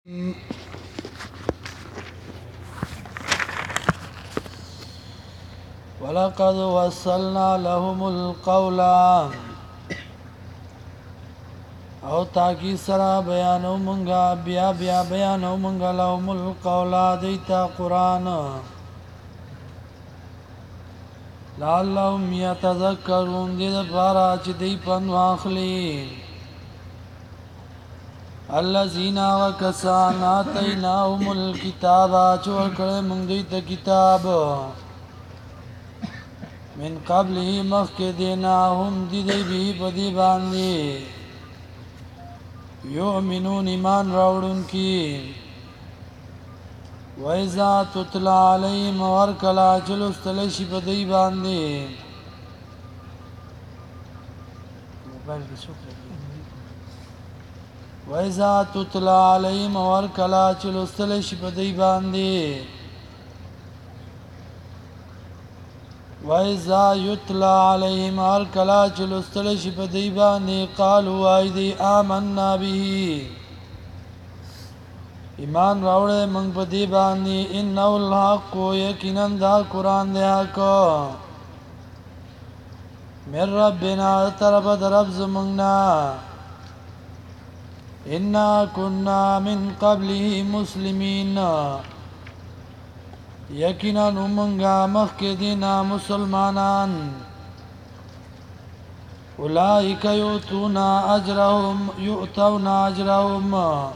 ولقد وصلنا لهم القول او تاکی سرا بیانو منگا بیا بیانو منگا لهم القول دیتا قرآن لعلهم یتذکرون دید پارا چی دی پن واخلی الذین وکسان آتیناهم الكتاب چور کرے منگ دیتا کتاب من قبله مخک دینا هم دیدی بی پدی باندی یؤمنون ایمان راوڑن کی وَإِذَا تُتْلَى عَلَيْهِمْ وَرْكَلَا چلوستلشی پدی باندی وَإِذَا تُتْلَى عَلَيْهِمْ وَرْكَلَا چلوستلشی پدی باندی وَإِذَا يُتْلَى عَلَيْهِمْ وَرْكَلَا چلوستلشی پدی باندی قالوا ایدی آمنا به ایمان راوڑے منگ پدی باندی انہو الحق یقیناً دا قرآن دے حق من ربنا طرف درب زمنگنا انا کننا من قبله مسلمین یقیناً منگا مخ دینا مسلمانان اولئک یؤتون اجرهم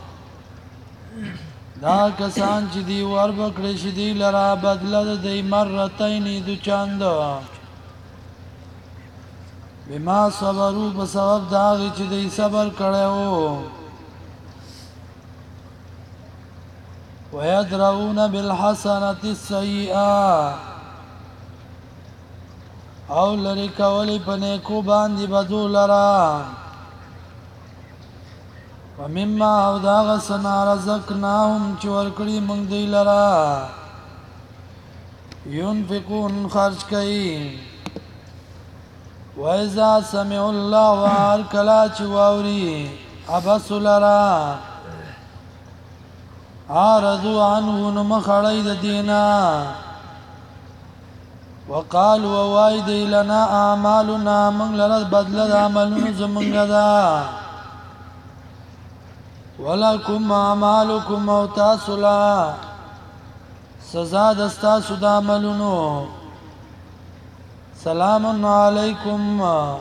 دا کسان چې دی ور بکړی شي دی لرا بدله دی مرتين دو چاند بما صبروا بسبب دا چې دی صبر کړو ويدرؤون بالحسنة السيئة او لری کولی پنه کو باندې بدو لرا ومما او دا غسنا رزقناهم چور کړي مونږ دی لرا ينفقون خرج کوي وإذا سمعوا الله واركلا چواوري ابس لرا عارضوا عنه نمخړی د دینا وقالوا وايد لنا اعمالنا من لرد بدل عملنا زمنګ دا ولکم اعمالکم او تاسو لا سزا دستا سود عملونو سلام علیکم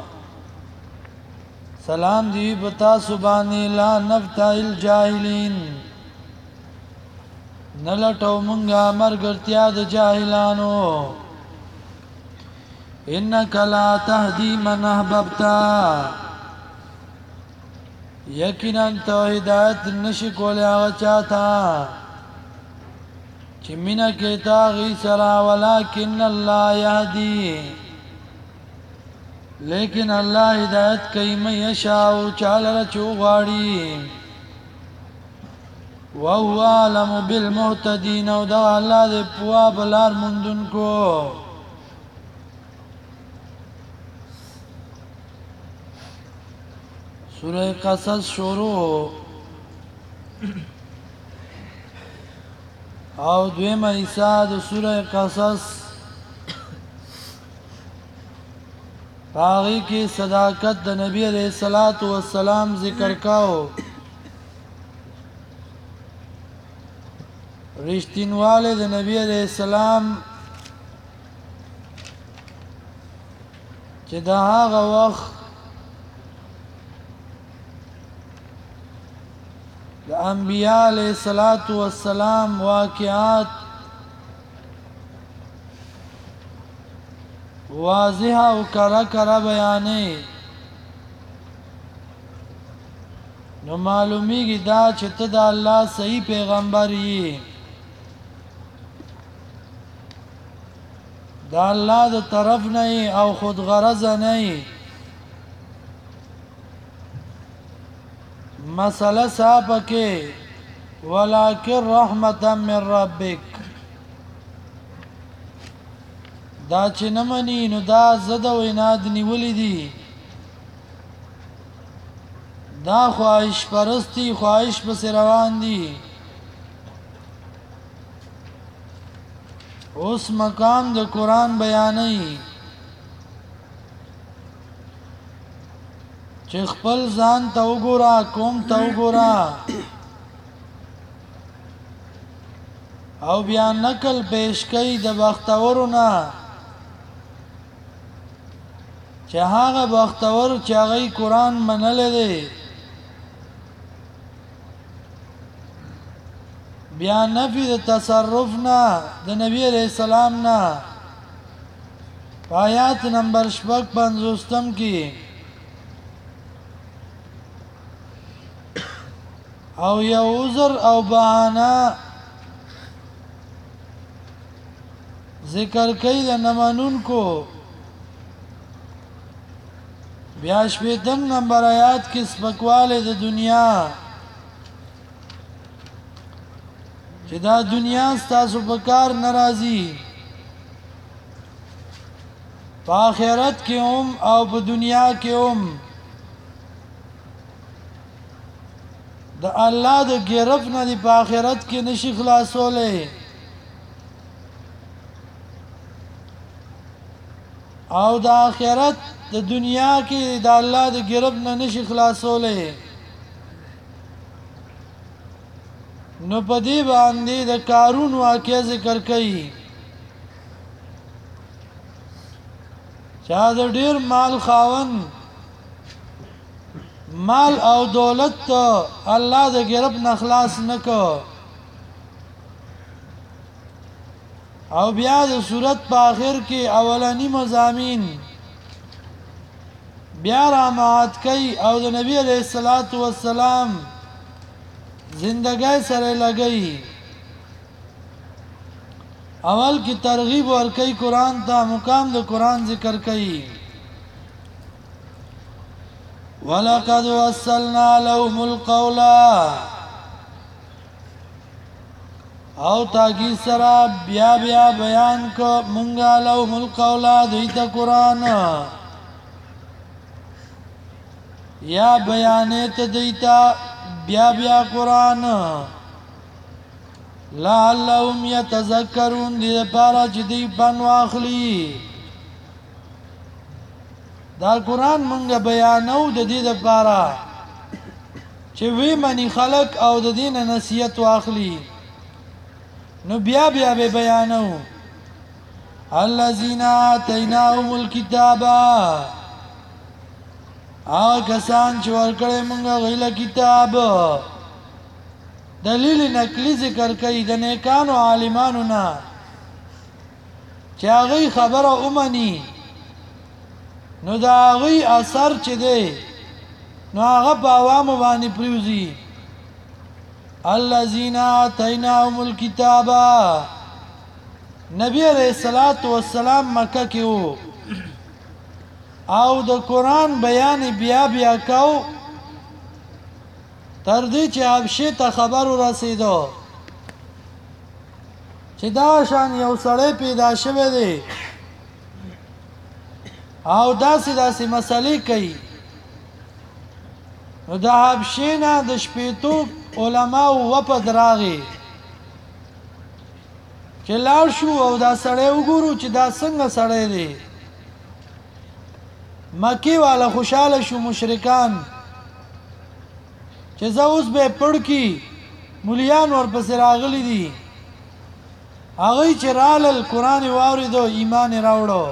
سلام دی بتا سبانی لا نفتح الجاهلین نلټو مونږه مرګرتیا د جاهلانو انک لا تهدی من احببتا یقینا ته هدایت نشي کولای هغه چاته چې مینا کې تا غي سرا ولکن الله يهدي لیکن الله هدایت کوي مې یشاء چاله چوغاړي وهو عالم بالمهتدين او دا الله دې پوا بلار مندون کو سورہ قصص شروع او دویم ایسا د سورہ قصص باغی کی صداقت د نبی علیہ الصلوۃ والسلام ذکر کاو رښتینواله د نبی علیہ السلام چې دا هغه وخت د انبیاء علیہ الصلوۃ والسلام واقعات واضح او کرا بیانې نو معلومیږي دا چې ته د الله صحیح پیغمبر یې دا الله د طرف نه او خود غرض نه مسئلہ صاحب کې ولکن رحمتا من ربک دا چې نه مني نو دا زده ویناد نیولې دي دا خواهش پرستی خواهش پس روان دي اوس مقام د قران بیانې چې خپل ځان ته وګورا قوم ته وګورا او بیا نقل پیش کوي د بختورونه چې هغه بختور چې هغه قران منل دي بیا نفی د تصرف نه د نبی علیہ السلام نه آیات نمبر 55 کې او یو عذر او بهانه ذکر کوي د نمانون کو بیا شپږم نمبر آیات کې سپکواله د دنیا چې دا دنیا ستاسو په کار ناراضي په آخرت کې هم او په دنیا کې هم د الله د ګرف نه دی په آخرت کې نشي خلاصولې او د آخرت د دنیا کې د الله د ګرف نه نشي خلاصولې نو په دې باندې د قارون واقعه ذکر کړي چا د ډیر مال خاون مال او دولت ته الله د ګرب نه خلاص نکو او بیا د صورت په اخر کې اولنی مضامین بیا را مات کوي او د نبی علیہ الصلوۃ والسلام زندګۍ سره لګي اول کی ترغیب ورکي قران ته مقام د قران ذکر کوي ولقد وصلنا لهم القول او تاګي سره بیا بیا بیان کو مونږه لهم القول دوی ته قران یا بیانې ته دوی ته بیا بیا قران لعلهم يتذكرون دې لپاره چې دې پن واخلي دا قران مونږ بیانو د دې لپاره چې وی منی خلق او د دین نصیحت واخلي نو بیا بیا به بیانو الذين آتيناهم الكتاب کسان چې ورکړې مونږ غیله کتاب دلیل نقلی ذکر کوي د نیکانو عالمانو نه چې هغه خبره اومني نو دا هغه اثر چې دی نو هغه په عوامو باندې پریوزي الذين آتيناهم الكتاب نبی علیہ الصلوۃ والسلام مکه کې وو او د قران بیان بیا بیا کو تر دې چې حبشه ته خبر ورسېدو چې دا شان یو سړی پیدا شوی دی او داسې مسلې کوي نو د حبشه نه د شپېتو علماو وپد راغی چې لاړ شو او دا سړی وګورو چې دا څنګه سړی دی مکی والا خوشاله شو مشرکان چې زه اوس به پړ کی مولیان ورپسې راغلي دي هغه چې رال قرآن واوریدو ایمان راوړو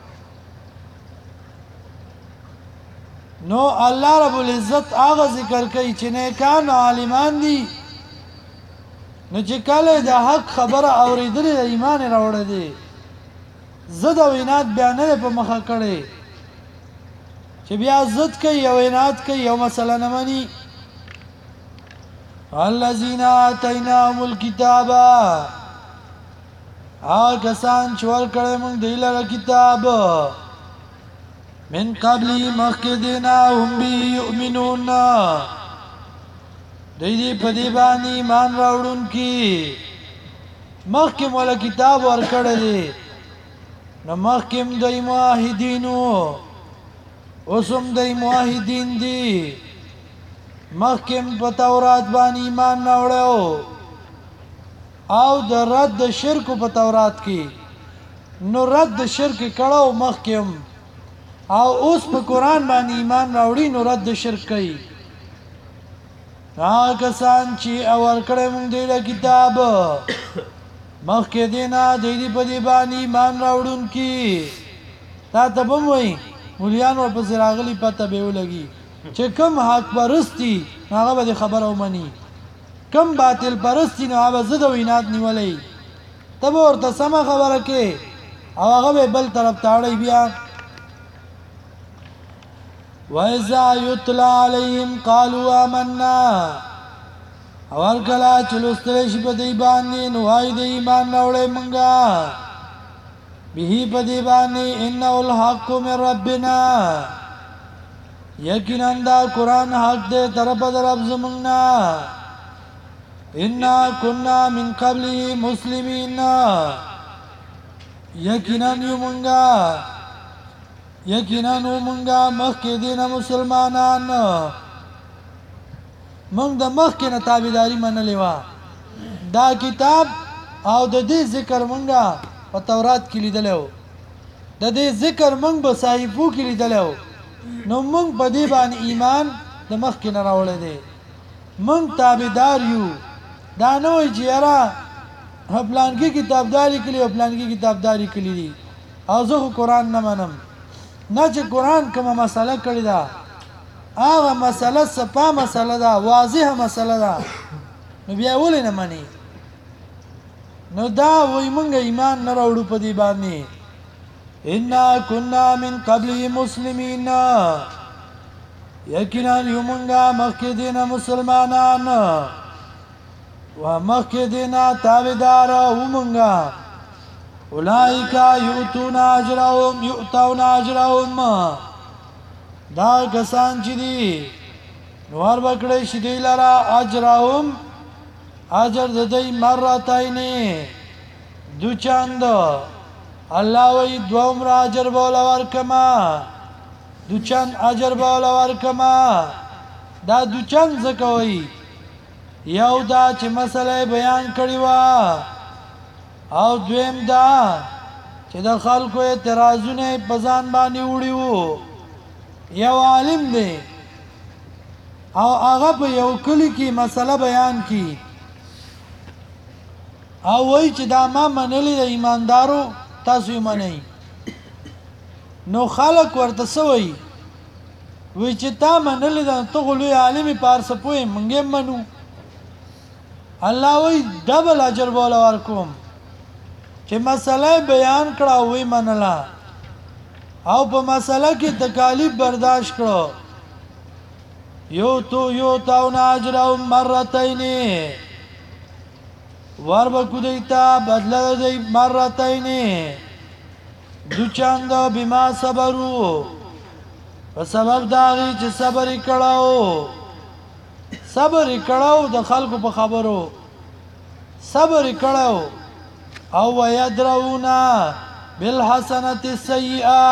نو الله رب العزت هغه ذکر کوي چې نیکان عالمان دي نو چې کله د حق خبره اوریدل ایمان راوړل دي زد او عناد بیان نه په مخه کړي چې بیا زد کوي او عناد کوي یو مسله نه مانی الذين آتيناهم الكتاب کسان چې ورکړې موږ دی لره کتاب من قبل مخکدنا هم بی یؤمنون دی په دی باندې ایمان راوړون کی مخکې مولا کتاب ورکړی دی نو مخکې دوی موحدینو اوس هم دوی موحدین دي مخکې په تورات باندې ایمان راوړو او د رد شرک په تورات کې نو رد شرک کړه مخکم او اوس په قران باندې ایمان راوړي نو رد شرک کوي کسان چې اول کړه مونږ دی کتاب مخکې دینا د دې په دی باندې ایمان راوړون کی تا ته به وای مولیان ور په راغلی پته به ولګي چې کم حق پرستی هغه به خبره ومني کم باطل پرستی نو هغه زده وینات نیولې ته ورته سم خبره کې او هغه به بل طرف تاړي بیا وَإِذَا يُتْلَى عَلَيْهِمْ قَالُوا آمَنَّا اور کلا چلوستل شي په دی باندې نو وای دی ایمان راوړې مونږه به په دی باندې انه الحق من ربنا یقینا دا قران حق دې طرف درب زمونږه انا كنا من قبله مسلمين یقینا مونږه مخکې دینه مسلمانان مونږ د مخکې نه تابعداري منلې و دا کتاب او د دې ذکر مونږه په تورات کې لیدلو د دې ذکر مونږ په صحیفو کې لیدلو نو مونږ په دې باندې ایمان د مخکې نه راوړل دي مونږ تابعدار یو دا نو چې یاره پلانکی کتابداري کړي او پلانکی کتابداري کړي دي او زه قرآن نه منم نه چې قرآن کومه مسله کړې ده هغه مسله صفا مسله ده واضحه مسله ده نو بیا ولې نه مني نو دا وای مونږ ایمان نه راوړو په دې باندې انا كنا من قبل مسلمین یقینا یومونږه مخکې دینه مسلمانان و مخکې دینه تابعدار ومونږه اولئک یؤتون اجرهم دا کسان چې دي نور بکړی شي دی لرا اجرهم اجر د دې مرتين دو چاند الله وی دوم را اجر بولا ورکما دو چاند اجر بولا ورکما دا دو چاند زکوي یو دا چې مسله بیان کړی و او دویم دا چې د خلکو اعتراضونه په ځان باندې وړي یو عالم دی او هغه په یو کلی کې مسله بیان کی او وای چې دا ما منلې د ایماندارو تاسو یې منئ نو خلک ورته سوي وای چې تا منلې د ته غلوی عالم پارس پوي منګې منو الله وای ډبل اجر بولا ورکوم چې مسله بیان کړه وای منلا او په مسله کې تکالیف برداشت کړو یو تاون اجرهم مرتين وربکو دیتا بدله دی مرتين دو چاند بما صبرو په سبب داغي چې صبر کړهو د خلکو په خبرو صبر کړهو او ويدرؤنا بالحسنه السيئه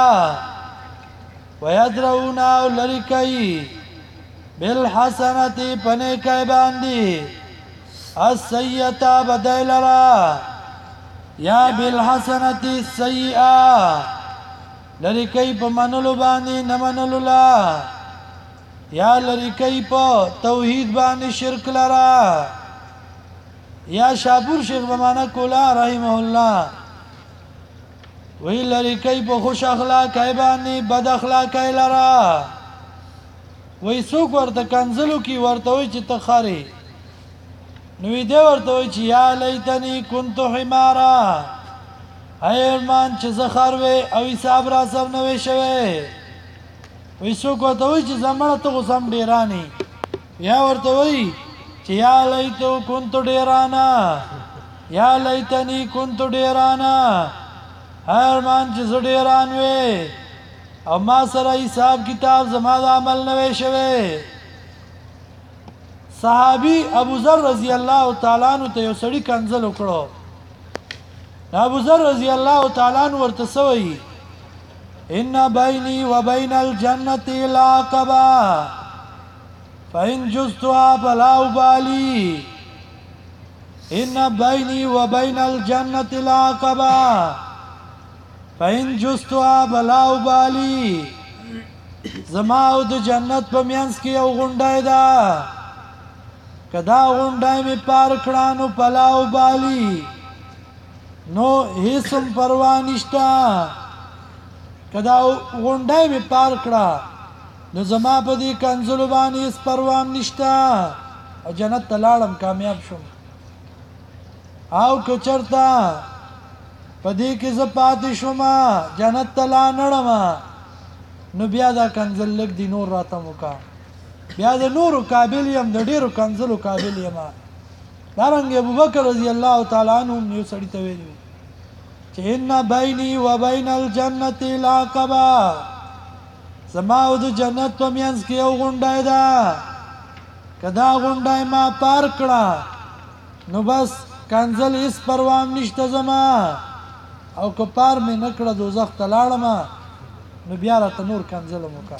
ويدرؤنا لركي بالحسنه پنیکای باندې السيئه بدلرا یا بالحسنه السيئه لرکای په منلو باندې نه منلو لا یا لرکای په توحید باندې شرک لرا یا شاپور شیخ بمانه کولا رحمه الله وی لرکای په خوش اخلاق باندې بد اخلاق لرا وی څوک ورته کنزلو کی ورته وی چې تخاري نو دې ورته وی چې یا لیتنی كنت حمارا ایرمان چې زخر وی او حساب را سم نه وی شوی وی څوک ورته وی چې زمړه ته سم ډیرانی یا ورته وی چې یا لیتو كنت ډیرانا یا لیتنی كنت ډیرانا ایرمان چې ډیران وی او ما سره حساب کتاب زما د عمل نه وی شوی صحابي ابو ذر رضی الله تعالی عنہ ته یو سړی کنزل وکړو ابو ذر رضی الله تعالی عنہ ورته سوی ان بیني وبین الجنه العقبه فان جزتها فلا ابالي ان بیني وبین الجنة العقبة فإن جستها بلا ابالي زما او د جنت په میانس کې یو غونډای ده کدا غونډای می پار کړه نو بلا ابالي نو هیڅم پروا نشتا کدا غونډای می پار کړه نو زما په دې کنزلو باندې هیڅ پروا نشتا او جنت ته لاړم کامیاب شوم او کچرتا پدې کې ز پاتې شوم جنت ته لا نړم نو بیا دا کنزل لګ دی نور راته موکا بیا د نورو قابل یم د ډیرو کنزلو قابل یم دارنګ ابوبکر رضی الله تعالی عنہ یو سړی ته ویلو چې ان بیني وبین الجنة العقبة زما او د جنت په میانس کې یو غونډای ده کدا غونډای ما پار کړه نو بس کنزل هیڅ پروا نشته زما او که پار مې نکړه دوزخ ته لاړم نو بیا راته نور کنزل موکا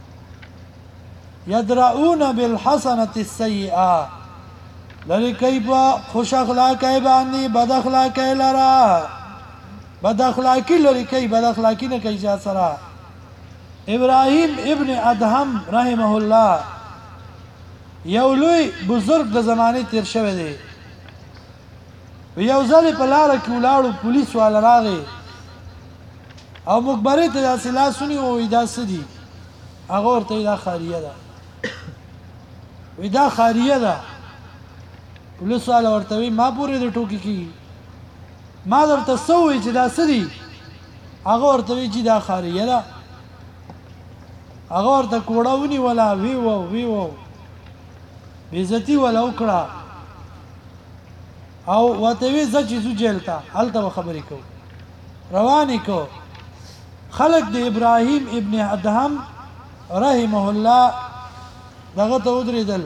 یدرؤون بالحسنة السیئه لری کوي په خوش اخلاقی باندې بد اخلاقی لرا بد اخلاقی لری کوي بد اخلاقی نه کوي ځا سره ابراهیم ابن ادهم رحمه الله یو لوی بزرگ د زمانه تیر شوی دی یو ځل په لار کې ولاړو پولیس والا راغی او مخبري ته داسې لاسونی او دا سدي هغه ورته دا خاریه ده وې دا خاریه ده پولیس والا ورته وی ما پورې د ټوکی کی ما درته سوې چې دا سدي هغه ورته وی چې دا خاریه ده هغه ورته کوړاونی ولا وی وو بیزتی ولا وکړه او وته وی ز چې زو جیل ته هلته خبرې کو رواني کو خلق د ابراهیم ابن ادهم رحمه الله دغه ته ودرېدل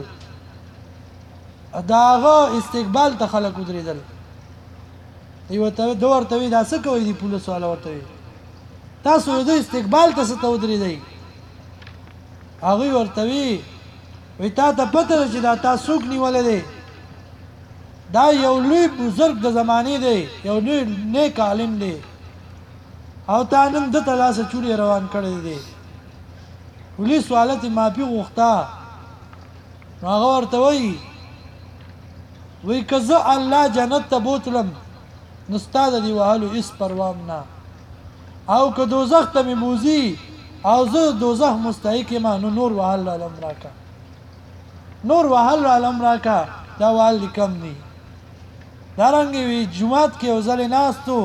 داغه استقبال ته خلق ودرېدل یو ته دوه ورته دا څه کوي دی پولیس والا ورته تاسو د استقبال ته څه ودرېدای هغه ورته وی تا ته پته چې دا تاسو نیولې دی دا یو لوی بزرگ د زمانه دی یو لوی نیک عالم دی او تا نن د تلاسه چوري روان کړی دی پولیس والته مافي غوښتا هغه ورته وی کزه الله جنت ته بوتلم نو ستاد دی وهلو اس پروام نه او که دوزخ ته میموزي او زه دوزخ مستحق ما نو نور وهل علم راکا نور وهل علم راکا دا وال کم ني دارنګ وی جمعات کې وزل ناستو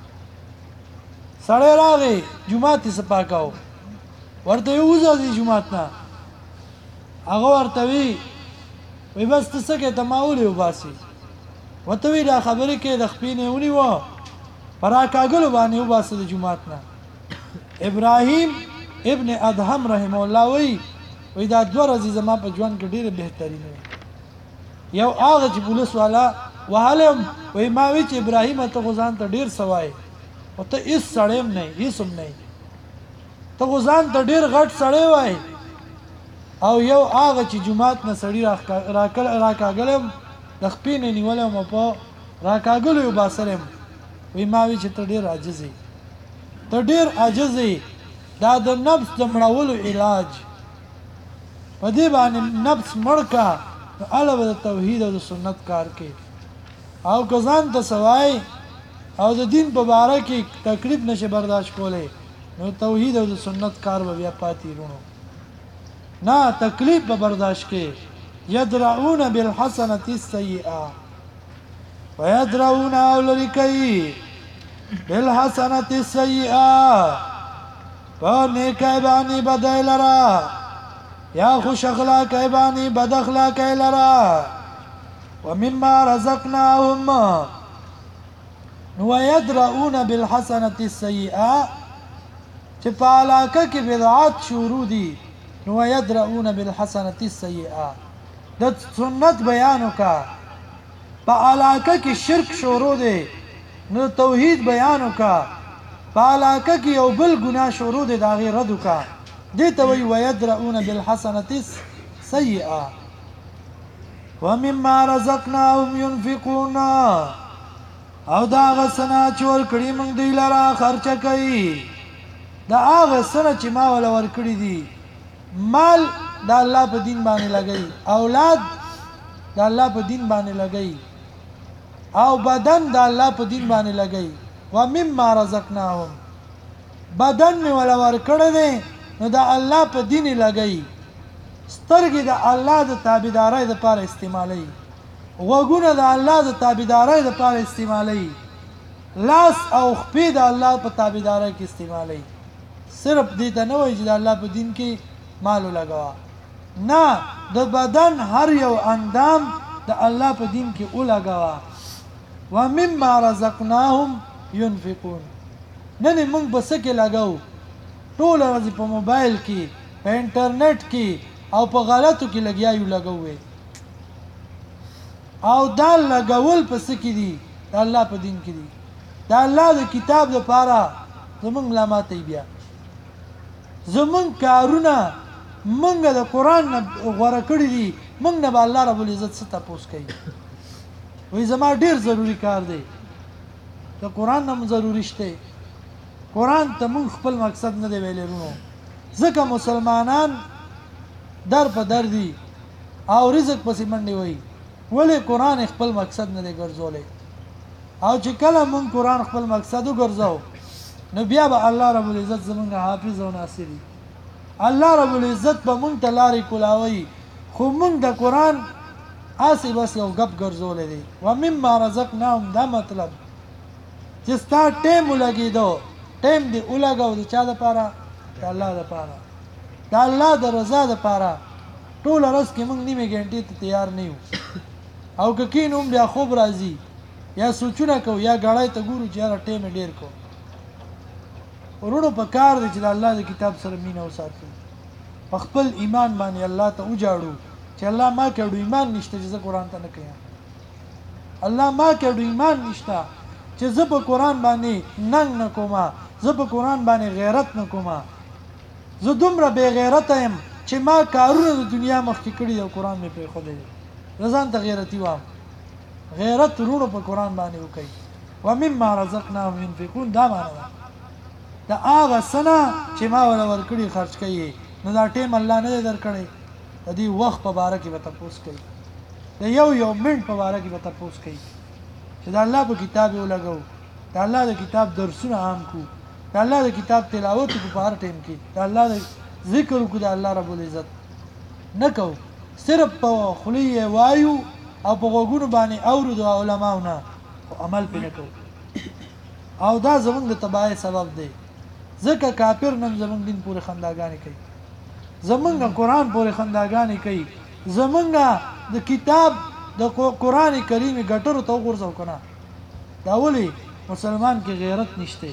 سړی راغی جمعات یې سپاکاو ورته وځه دی جمعات نه هغه ورته وی بس څه کې تماولې وباسي وته وی دا خبرې کې د خپینې ونی و پراکاګلو باندې وباسه د جمعات نه ابراهیم ابن ادهم رحم الله وی دا دوه ورځې زما په ژوند کې ډېره بهترینه یو هغه چې پولیس والا وهلم وی ما وی چې ابراهیم ته غزان ته ډیر سوای او ته هیڅ سړیم نه هیڅ نه ته غزان ته ډیر غټ سړی وای او یو هغه چې جمعات نه سړی راکاګلم د خپینې نیولم په راکاګلو باسرم وی ما وی چې ته ډیر عاجزي ته ډیر عاجزي دا د نفس د مړولو علاج په دې باندې نفس مړکا علاوه د توحید او د سنت کار کې او کزان ته سوای او د دین په باره کې تکلیف نشه برداشت کولای نو توحید او د سنت کار به بیا پاتې رونو نه تکلیف به برداشت کې یدرؤون بالحسنة السیئه ويدرؤون اولئک بالحسنة السیئه فنیکای بانی بدای لرا یا خوش اخلاقای بانی بد اخلاقای لرا ومما رزقناهم ويدرؤون بالحسنة السيئة چې په علاقه کې بدعات شروع دي نو يدرؤون بالحسنة السيئة د سنت بیانو کا په علاقه کې شرک شروع دي نو توحید بیانو کا په علاقه کې یو بل ګناه شروع دي دا غیر رد کا دي ته وي ويدرؤون بالحسنة السيئة ومما رزقناهم ينفقون او دا هغه څه نه چې ورکړي موږ دوی لره خرچه کوي دا هغه څه نه چې ما وله ورکړي دي مال د الله په دین باندې لګوي اولاد د الله په دین باندې لګوي او بدن د الله په دین باندې لګوي ومما رزقناهم بدن مې وله ورکړی دی نو د الله په دین یې لګوي سترګې د الله د تابعدارۍ دپاره استعمالوي غوږونه د الله د تابعدارۍ دپاره استعمالوي لاس او خپې د الله په تابعدارۍ کې استعمالوي صرف دې ته نه وایي چې د الله په دین کې مال ولګوه نه د بدن هر یو اندام د الله په دین کې ولګوه ومما رزقناهم ينفقون نن موږ په څه کې لګو ټوله ورځ په موبایل کې په انټرنیټ کې او په غلطو کې لګیا یو لګوي او دا لګول په څه کې دي د الله په دین کې دي د الله د کتاب لپاره زمونږ ملامتوي بیا زمونږ کارونه موږ د قرآن نه غوره کړي دي موږ نه به الله رب العزت څه تپوس کوي وایي زما ډېر ضروري کار دی د قرآن نه هم ضروري شته قرآن ته موږ خپل مقصد نه دی ویلی رونو ځکه مسلمانان در په در دي او رزق پسې منډې وایي ولې قرآن خپل مقصد نه دی ګرځولی او چې کله موږ قرآن خپل مقصد وګرځو نو بیا به الله رب العزت زمونږ حافظ او ناصر وي الله رب العزت به موږ ته لارې کولاوي خو موږ د قرآن هسې بس یو ګپ ګرځولی دی ومما رزقناهم دا مطلب چې ستا ټیم ولګېدو ټیم دې ولګو د چا دپاره د الله دپاره د الله د رضا دپاره ټوله ورځ کې موږ نیمې ګنټې ته تیار نه یو او که کینو هم بیا خوب راځي یا سوچونه کوو یا ګړی ته ګورو چې یاره ټیم یې ډېر کو ورونو په کار دی چې د الله د کتاب سره مینه وساتو په خپل ایمان باندې الله ته وجاړو چې الله ما کړو ایمان نشته چې زه قرآن ته نه کوم الله ما کړو ایمان نشته چې زه په قرآن باندې ننګ نه کومه زه په قرآن باندې غیرت نه کومه زه دومره بې غیرته یم چې ما کارونه د دنیا مخکې کړي او قرآن مې پرېښودی دی زه ځان ته غیرتي وام غیرت وروڼو په قرآن باندې وکوئ ومما رزقناهم ينفقون دا معنی ده د هغه څه نه چې ما وله ورکړي خرچ کوي نو دا ټیم الله نه دی درکړی د دې وخت په باره کې به تپوس کوي د یو منټ په باره کې به تپوس کوي چې د الله په کتاب یې ولګو د الله د کتاب درسونه عام کړو د الله د کتاب تلاوت وکړو په هر ټیم کې د الله د ذکر وکړو د الله رب العزت نه کوو صرف په خولې یې وایو او په غوږونو باندې اورو د علماو نه خو عمل پرې نه کوو او دا زمونږ د تباهۍ سبب دی ځکه کافر نن زمونږ دین پورې خنداګانې کوي زمونږ قرآن پورې خنداګانې کوي زمونږ د کتاب د قرآن کریم ګټرو ته وغورځو که نه دا ولې مسلمان کې غیرت نشته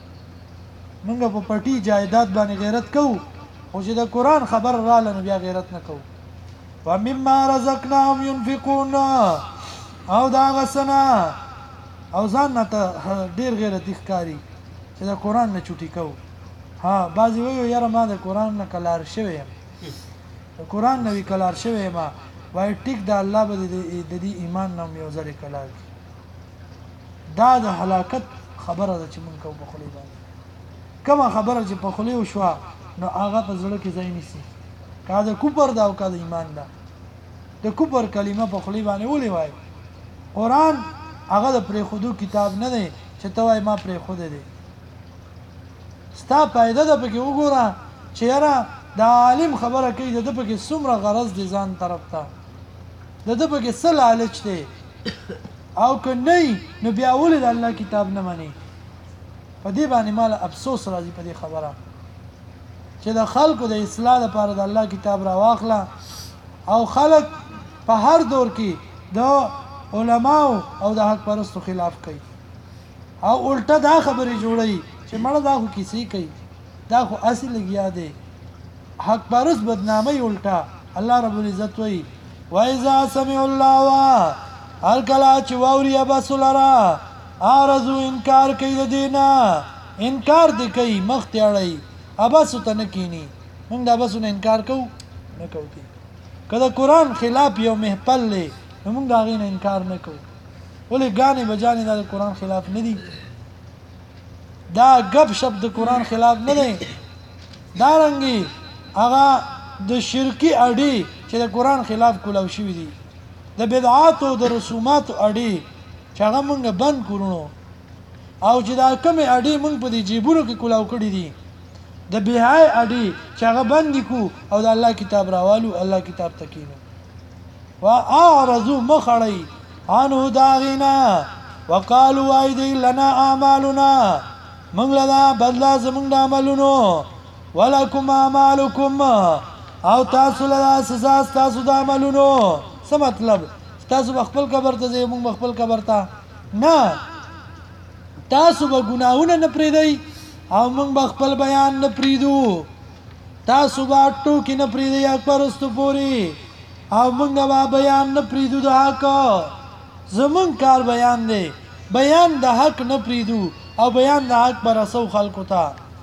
موږ په پټي جایداد باندې غیرت کوو خو چې د قرآن خبر راله نو بیا غیرت نه کوو ومما رزقناهم ينفقون او دا هغه څه نه او ځان نه ته ډېر غیرتي ښکاري چې د قرآن نه چوټي کوو ها بعضې وایو یاره ما د قرآن نه کلار شوی یم د قرآن نه وي کلار شوی یم وایي ټیک د الله به د دې ایمان نه هم یو ځل کلار کړي دا د هلاکت خبره ده چې مونږ کوو په خولې باندې کومه خبره چې په خولې وشوه نو هغه په زړه کې ځای نیسي که د کفر ده او که د ایمان ده د کفر کلمه په خولې باندې ولې وایي قرآن هغه د پرېښودو کتاب نه دی چې ته وایې ما پرېښودی دی ستا فایده ده پکې وګوره چې یاره د عالم خبره کوي د ده پکې څومره غرض دی ځان طرف ته د ده پکې څه لالچ دی او که نه نو بیا ولې د الله کتاب نه مني په دې باندې مال افسوس راځي په دې خبره چې د خلکو د اصلاح لپاره د الله کتاب راواخله او خلک په هر دور کې د علماو او د حق پرستو خلاف کوي او الټه دا خبرې جوړوي چې مړه دا خو کیسې کوي دا خو اصل لګیا دی حق پرست بدنامي الټه الله رب العزت وایي وَإِذَا سَمِعُوا اللَّهُ هر کله چې واوري ابسو لره عارضو انکار کوي د دینه انکار دی کوي مخ ته اړوي ابسو ته نه کینی موږ د ابسو نه انکار کوو نه کوو که د قرآن خلاف یو محفل دی نو موږ د هغې نه انکار نه کوو ولې ګانې بجانې دا د قرآن خلاف نه دي دا ګپ شپ د قرآن خلاف نه دی دارنګې هغه د شرکي اډې چې د قرآن خلاف کولاو شوي دي د بدعاتو د رسوماتو اډې چې هغه موږ بند کړو او چې دا کومې اډې موږ په دې جیبونو کې کولاو کړي دي د بهای اډې چې هغه بند کو او د الله کتاب راوالو الله کتاب تکینو واعرضوا مخړی عنه داغینا وقالوا ايدي لنا اعمالنا موږ لنا بدلا زموږ د عملونو ولکم اعمالکم او تاسو له سزا تاسو د عملونو څه مطلب تاسو خپل قبر ته ځئ موږ خپل قبر ته نه تاسو به ګناهونه نه پریږدئ او موږ به خپل بیان نه پریږدو تاسو به ټوکې نه پریږدئ حق پرستو پورې او موږ به بیان نه پریږدو د حق زموږ کار بیان دی بیان د حق نه پریږدو او بیان د حق به رسو خلکو ته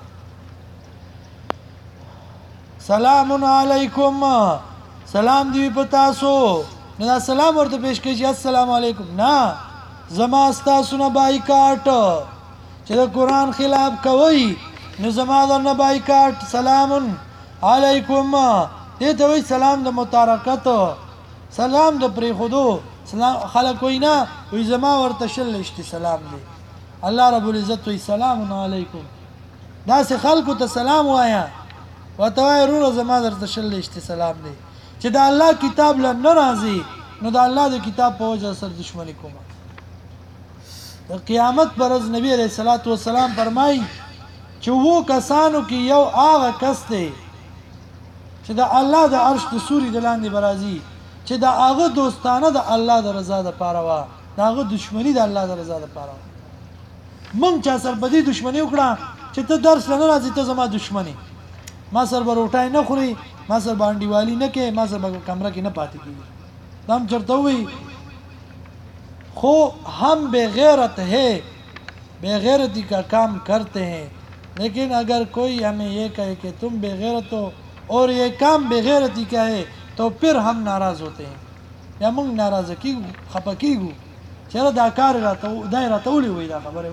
سلام علیکم سلام دی په تاسو نو دا سلام ورته پیش کړي السلام علیکم نه زما ستاسو نه بایکاټ چې د قرآن خلاف کوي نو زما د نه بایکاټ سلام علیکم دې ته وایي سلام د متارکت سلام د پرېښودو سلام خلک وایي نه وایي زما ورته شل اشتي سلام دی الله رب العزت وایي سلام علیکم داسې خلکو ته سلام وایه ورته وایي وروره زما درته شل اشتي سلام دی چې د الله کتاب له نه راځي نو د الله د کتاب په وجه سره دشمني کومه د قیامت پر ورځ نبی علیہ الصلوۃ والسلام فرمایي چې وو کسانو کې یو هغه کس دی چې د الله د عرش د سوري د لاندې برازي چې د هغه دوستانه د الله د رضا د پاره وا د هغه دشمنی د الله د رضا د پاره مونږ چا سره بدی دشمنی وکړه چې ته درس نه راځي ته زما دشمنی ما سره بروټای نه خوري ما سره باندې والی نه کې ما سره کمره کې نه پاتې کیږي دم چرته وي خو हम बेगैरत है बेगैरती का काम करते हैं लेकिन अगर कोई हमें ये कहे कि तुम बेगैरत हो और ये काम बेगैरती का है तो फिर हम नाराज़ होते हैं या मूंग नाराज़ की खपा कीगू चलो दा कार रातो दायरा तोली हुई दा खबर है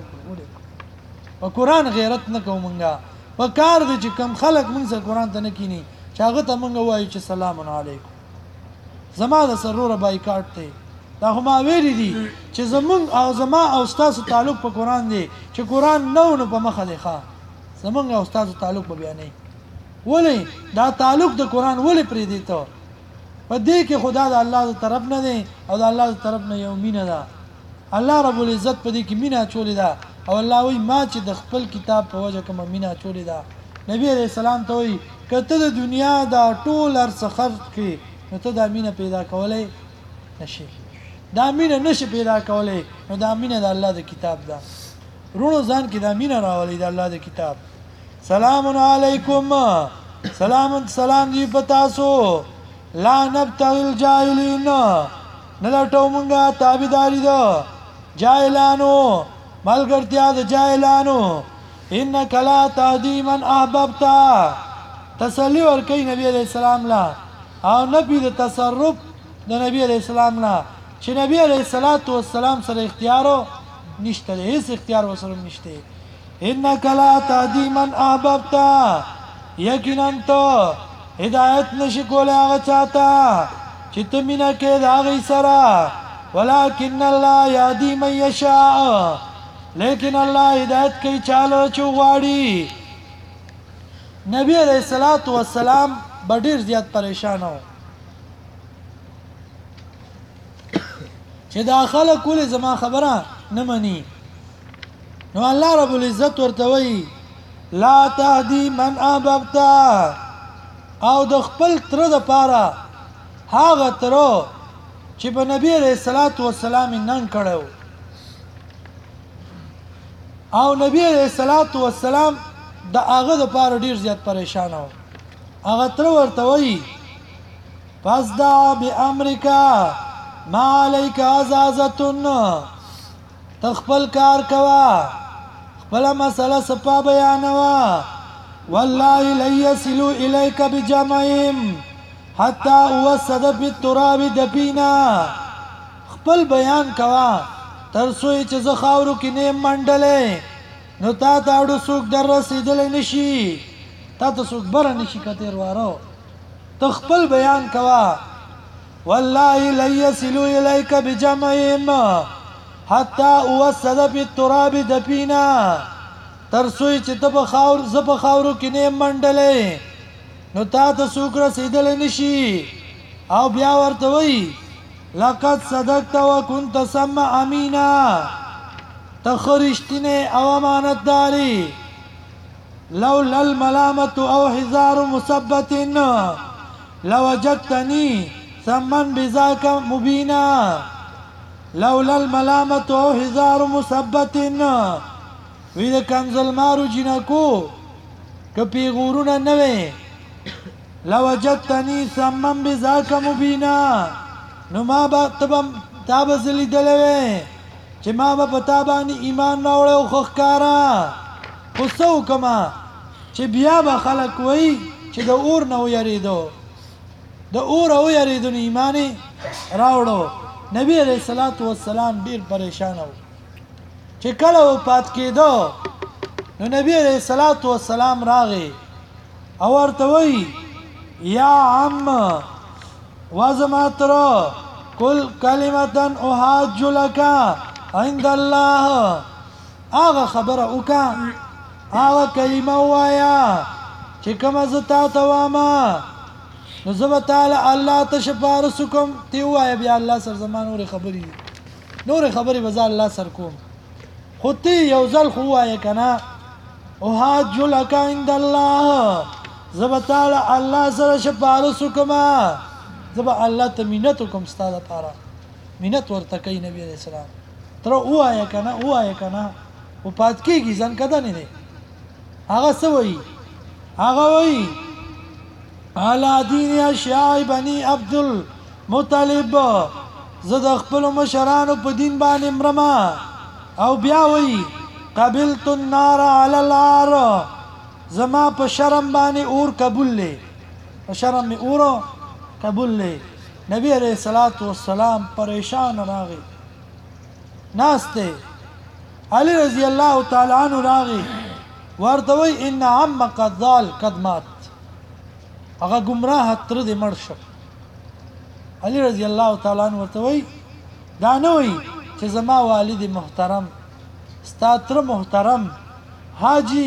और कुरान गैरत न को मंगा और कार दे چې کم خلق موږ سره قران ته نه کینی چاغه ته موږ وایو چې سلام علیکم زما د سرور بایکاټ ته دا هم ویری دي چې زمونږ او زما او استاد تعلق په قران دی چې قران نو په مخه دی ښا زمونږ او استاد تعلق به بیانې ولی دا تعلق د قران ولی پرې دی ته په دې کې خدا د الله تر طرف نه دی او د الله تر طرف نه یو مینه ده الله رب العزت په دې کې مینه چولې ده او الله وی ما چې د خپل کتاب په وجه کوم مینه چولې ده نبی علیہ السلام ته وی کته د دنیا دا ټول ارڅخر کې نو ته د مینه پیدا کولای نشي دا مینه نشي پیدا کولای نو دا مینه د الله د کتاب ده رونو ځان کې دا مینه راولي د الله د کتاب سلام علیکم سلام دی پتاسو لا نبتغي الجاهلين نلټو مونږه تابعداري ده جاهلانو ملګرتیا د جاهلانو انک لا تهدی من احببت تسلی ورکړي نبی علیہ السلام لا او نبی د تصرف د نبی علیہ السلام لا چې نبی علیہ الصلوۃ والسلام سره اختیار نشته هیڅ اختیار وسره نشته انک لا تهدی من احببت یقینا ته هدایت نشي کولای هغه چاته چې ته مینا کې دا غي سره ولکن الله یهدی من یشاء لیکن الله ہدایت کوي چاله چوغاړي نبی علیہ الصلوۃ والسلام ډیر زیات پریشان و چې داخله کول زما خبره نه مني نو الله رب العزت ورته وی لا تهدی من احببت او د خپل تر د پاره هغه تر چې په نبی علیہ الصلوۃ والسلام نن کړو او نبی علیہ الصلوۃ والسلام د هغه د پاره ډیر زیات پریشان و هغه تر ورته وی پس دا به امریکا ما علیک عزازتن تخپل کار کوا خپل مسله سپا بیانوا والله لیسلو الیک بجمعهم حتی اوسد فی التراب دفینا خپل بیان کوا ترسوی چې زه خاورو کې نیم منډلې نو تا ته اړو څوک در رسېدلی نشي تا ته څوک بره نشي کتیر وارو ته خپل بیان کوا والله لن يصلوا الیک بجمعهم حتی اوسد فی التراب دفینا ترسوی چې ته په زه په خاورو کې نیم منډلې نو تا ته څوک رسېدلی نشي او بیا ورته وایي لقد صدقت وكنت سمع امينا تخرجتني او امانت داري لولا الملامة او حذار مثبت لوجدتني ثمن بذاك مبينا لولا الملامة او حذار مثبت وإذا كنز المارو جنكو كبي غورنا نوي لوجدتني ثمن بذاك مبينا نو ما با تا به زه لیدلی وې چې ما به په تا باندې ایمان راوړی او ښه ښکاره خو څه وکړمه چې بیا به خلک وایي چې د اور نه ویرېدو د اوره ویرېدو نو ایمان یې راوړو نبي علیه الصلاة والسلام ډېر پریشانه و چې کله وفات کېدو نو نبي علیه الصلاة والسلام راغی او ورته وایي یا عم وزما ترو کل کلمتن احاج لکا عند الله آغا خبر اوکا آغا کلمه وایا چې کومه زه تا ته واما نو زه به تعالی الله ته سپارښت کوم تی ووایه بیا الله سره زما نورې خبرې به زه الله سره کوم خو تی یو ځل خو ووایه که نه احاج لکا عند الله زه به تعالی الله سره سپارښت کومه زه به الله ته منت وکړم ستا دپاره منت ورته کوي نبي علیه السلام تره ووایه که نه وفات کېږي ځنکدنې دی هغه څه وایي هغه وایي علی دین اشیاء بني عبدالمطلب زه د خپلو مشرانو په دین باندې مرمه او بیا وایي قبلت النار علی النار زما په شرم باندې اور قبول دی په شرم مې اورو قبول لے نبی علیہ الصلوۃ والسلام پریشان راغی ناستے علی رضی اللہ تعالی عنہ راغی ورته وی ان عمک الضال قد مات هغه گمراه تر دې مړ شو علی رضی الله تعالی عنہ ورته وی دا نه وی چې زما والد محترم ستا تر محترم حاجی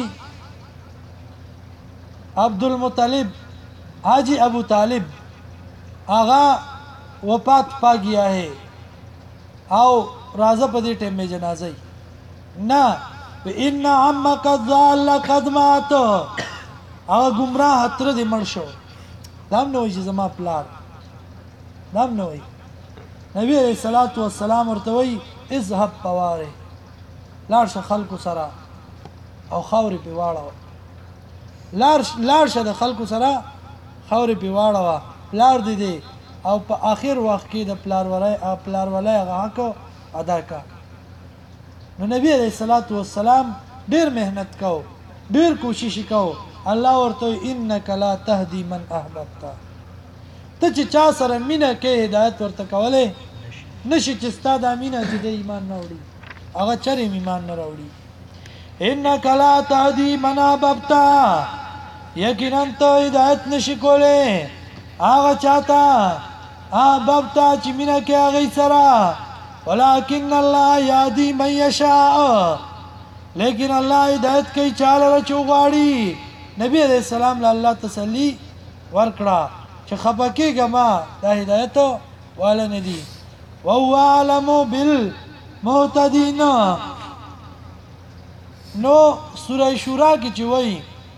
عبدالمطلب حاجی ابو طالب آغا وفات پا گیا ہے او رازہ پا دی ٹیم میں جنازہ نا ان عمک الضال قد مات آغا گمراہ حتر دی مرشو دام نوئی چی زما پلار دام نوئی نبی علیہ السلام ورتوئی اذهب پواره لارش خلقو سرا او خوری پی واڑا لارش د خلقو سرا خوری پی واڑا پلار دی او په آخر وخت کې د پلار ولای هغه حق ادا کا نو نبی علیہ الصلوۃ والسلام ډیر مهنت کو ډیر کوشش کو الله ورته انک لا تهدی من احببت ته چې چا سره مینه کې هدایت ورته کوله نشي چې ستاد امینه چې د ایمان نه وړي هغه چرې ایمان نه راوړي انک لا تهدی من احببت یقینا ته هدایت نشي کوله آغا چاہتا بابتا چی مینہ کیا غی سرا ولیکن اللہ یادی من یشاء لیکن اللہ ہدایت کئی چال رچو غاڑی نبی علیہ السلام اللہ تسلی ورکڑا چی خپکی گما دا ہدایت والا ندی وهو عالم بالمحتدین نو سورہ شورا کی چوئی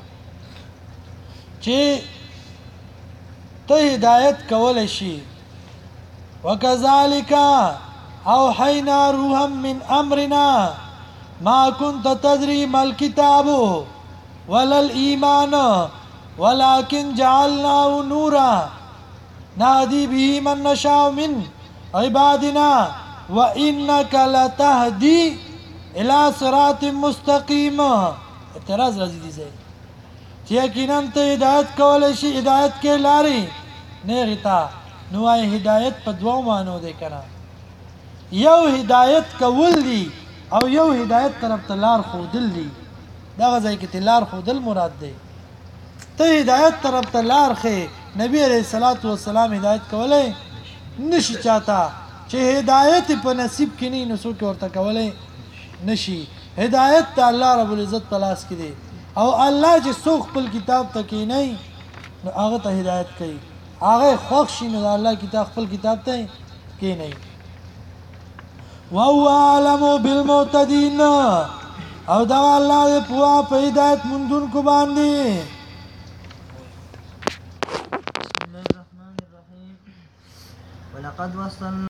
چی ته هدایت کول شي وکذالک اوحینا روحا من امرنا ما كنت تدري ما الكتاب ولا الايمان ولكن جعلناه نورا نهدي به من نشاء من عبادنا وانك لتهدي الى صراط مستقيم اعتراض راځي دي چې یقینا ته هدایت کول شي هدایت کې لاري نه غتا نو وايي هدایت په دوو معنو دی کنه یو هدایت کول دی او یو هدایت طرف ته لار خودل دی دغه ځای کې لار خودل مراد دی ته هدایت طرف ته لار خې نبی علیہ الصلوۃ والسلام هدایت کولای نشي چاته چې هدایت په نصیب کې نه نو څوک ورته کولای نشي هدایت ته الله رب العزت په لاس کې دی او الله چې څوک خپل کتاب ته کې نه نو هغه ته هدایت کوي هغه خوښ شي نو الله کتاب خپل کتاب ته کې نه وهو عالم بالمعتدين او دا الله په هدایت مندونکو باندې بسم الله الرحمن الرحيم ولقد وصلنا